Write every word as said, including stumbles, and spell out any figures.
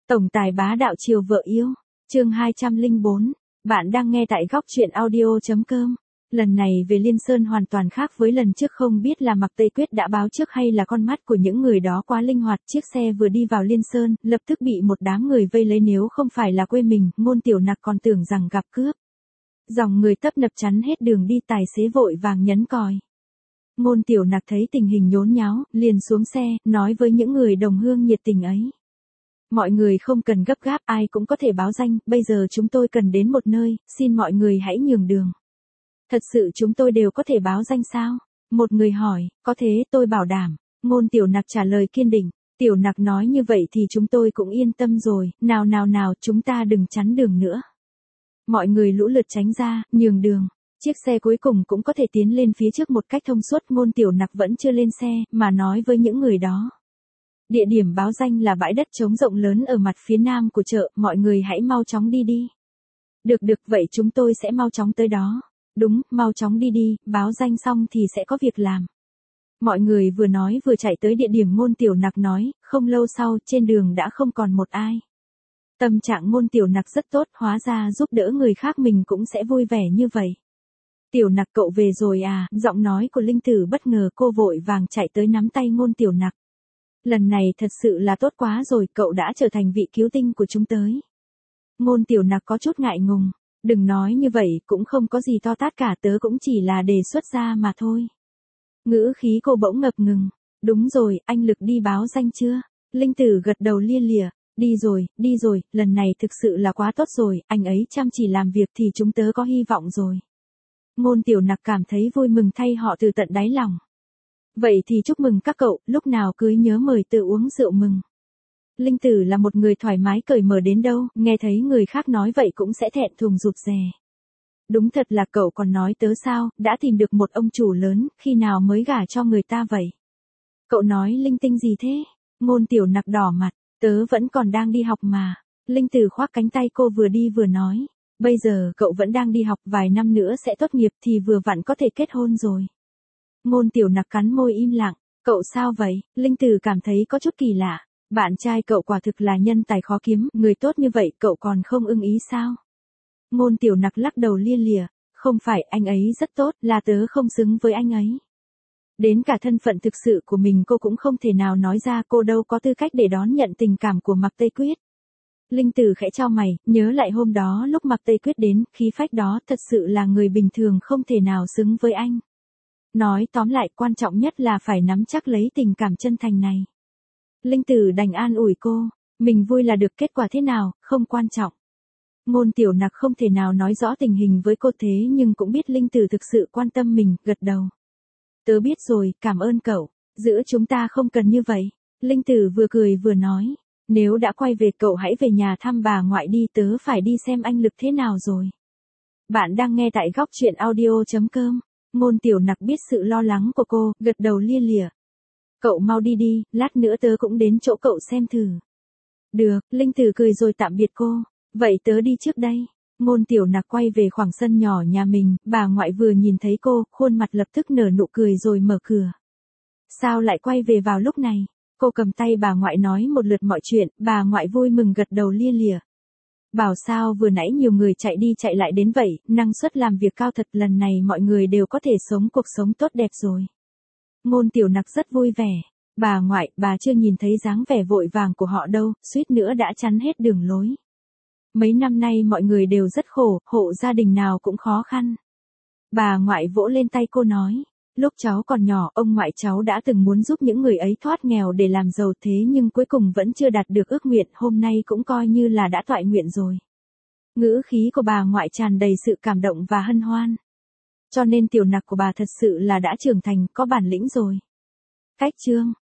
Tổng tài bá đạo chiều vợ yêu, chương hai trăm lẻ bốn, bạn đang nghe tại góc truyện audio.com. Lần này về Liên Sơn hoàn toàn khác với lần trước, không biết là Mạc Tây Quyết đã báo trước hay là con mắt của những người đó quá linh hoạt. Chiếc xe vừa đi vào Liên Sơn, lập tức bị một đám người vây lấy, nếu không phải là quê mình, Ngôn Tiểu Nặc còn tưởng rằng gặp cướp. Dòng người tấp nập chắn hết đường đi, tài xế vội vàng nhấn còi. Ngôn Tiểu Nặc thấy tình hình nhốn nháo, liền xuống xe, nói với những người đồng hương nhiệt tình ấy. Mọi người không cần gấp gáp, ai cũng có thể báo danh, bây giờ chúng tôi cần đến một nơi, xin mọi người hãy nhường đường. Thật sự chúng tôi đều có thể báo danh sao? Một người hỏi, có thế tôi bảo đảm. Ngôn Tiểu Nặc trả lời kiên định. Tiểu Nặc nói như vậy thì chúng tôi cũng yên tâm rồi, nào nào nào, chúng ta đừng chắn đường nữa. Mọi người lũ lượt tránh ra, nhường đường. Chiếc xe cuối cùng cũng có thể tiến lên phía trước một cách thông suốt. Ngôn Tiểu Nặc vẫn chưa lên xe, mà nói với những người đó. Địa điểm báo danh là bãi đất trống rộng lớn ở mặt phía nam của chợ, mọi người hãy mau chóng đi đi. Được được, vậy chúng tôi sẽ mau chóng tới đó. Đúng, mau chóng đi đi, báo danh xong thì sẽ có việc làm. Mọi người vừa nói vừa chạy tới địa điểm. Ngôn Tiểu Nặc nói, không lâu sau, trên đường đã không còn một ai. Tâm trạng Ngôn Tiểu Nặc rất tốt, hóa ra giúp đỡ người khác mình cũng sẽ vui vẻ như vậy. Tiểu Nặc, cậu về rồi à? Giọng nói của Linh Tử bất ngờ, cô vội vàng chạy tới nắm tay Ngôn Tiểu Nặc. Lần này thật sự là tốt quá rồi, cậu đã trở thành vị cứu tinh của chúng tới. Ngôn Tiểu Nặc có chút ngại ngùng. Đừng nói như vậy, cũng không có gì to tát cả, tớ cũng chỉ là đề xuất ra mà thôi. Ngữ khí cô bỗng ngập ngừng. Đúng rồi, anh Lực đi báo danh chưa? Linh Tử gật đầu lia lịa. Đi rồi, đi rồi, lần này thực sự là quá tốt rồi, anh ấy chăm chỉ làm việc thì chúng tớ có hy vọng rồi. Ngôn Tiểu Nặc cảm thấy vui mừng thay họ từ tận đáy lòng. Vậy thì chúc mừng các cậu, lúc nào cưới nhớ mời tự uống rượu mừng. Linh Tử là một người thoải mái cởi mở đến đâu, nghe thấy người khác nói vậy cũng sẽ thẹn thùng rụt rè. Đúng thật là cậu còn nói tớ sao, đã tìm được một ông chủ lớn, khi nào mới gả cho người ta vậy? Cậu nói linh tinh gì thế? Ngôn Tiểu Nặc đỏ mặt, tớ vẫn còn đang đi học mà. Linh Tử khoác cánh tay cô vừa đi vừa nói, bây giờ cậu vẫn đang đi học, vài năm nữa sẽ tốt nghiệp thì vừa vặn có thể kết hôn rồi. Ngôn Tiểu Nặc cắn môi im lặng, cậu sao vậy? Linh Tử cảm thấy có chút kỳ lạ. Bạn trai cậu quả thực là nhân tài khó kiếm, người tốt như vậy cậu còn không ưng ý sao? Ngôn Tiểu Nặc lắc đầu lia lịa, không phải, anh ấy rất tốt, là tớ không xứng với anh ấy. Đến cả thân phận thực sự của mình cô cũng không thể nào nói ra, cô đâu có tư cách để đón nhận tình cảm của Mạc Tây Quyết. Linh Tử khẽ chau mày, nhớ lại hôm đó lúc Mạc Tây Quyết đến, khí phách đó thật sự là người bình thường không thể nào xứng với anh. Nói tóm lại, quan trọng nhất là phải nắm chắc lấy tình cảm chân thành này. Linh Tử đành an ủi cô, mình vui là được, kết quả thế nào, không quan trọng. Ngôn Tiểu Nặc không thể nào nói rõ tình hình với cô, thế nhưng cũng biết Linh Tử thực sự quan tâm mình, gật đầu. Tớ biết rồi, cảm ơn cậu, giữa chúng ta không cần như vậy. Linh Tử vừa cười vừa nói, nếu đã quay về cậu hãy về nhà thăm bà ngoại đi, tớ phải đi xem anh Lực thế nào rồi. Bạn đang nghe tại góc truyện audio.com. Ngôn Tiểu Nặc biết sự lo lắng của cô, gật đầu lia lịa. Cậu mau đi đi, lát nữa tớ cũng đến chỗ cậu xem thử. Được, Linh Tử cười rồi tạm biệt cô. Vậy tớ đi trước đây. Ngôn Tiểu Nặc quay về khoảng sân nhỏ nhà mình, bà ngoại vừa nhìn thấy cô, khuôn mặt lập tức nở nụ cười rồi mở cửa. Sao lại quay về vào lúc này? Cô cầm tay bà ngoại nói một lượt mọi chuyện, bà ngoại vui mừng gật đầu lia lịa. Bảo sao vừa nãy nhiều người chạy đi chạy lại đến vậy, năng suất làm việc cao thật, lần này mọi người đều có thể sống cuộc sống tốt đẹp rồi. Ngôn Tiểu Nặc rất vui vẻ. Bà ngoại, bà chưa nhìn thấy dáng vẻ vội vàng của họ đâu, suýt nữa đã chắn hết đường lối. Mấy năm nay mọi người đều rất khổ, hộ gia đình nào cũng khó khăn. Bà ngoại vỗ lên tay cô nói, lúc cháu còn nhỏ, ông ngoại cháu đã từng muốn giúp những người ấy thoát nghèo để làm giàu, thế nhưng cuối cùng vẫn chưa đạt được ước nguyện, hôm nay cũng coi như là đã toại nguyện rồi. Ngữ khí của bà ngoại tràn đầy sự cảm động và hân hoan. Cho nên Tiểu Nặc của bà thật sự là đã trưởng thành, có bản lĩnh rồi. Cách chương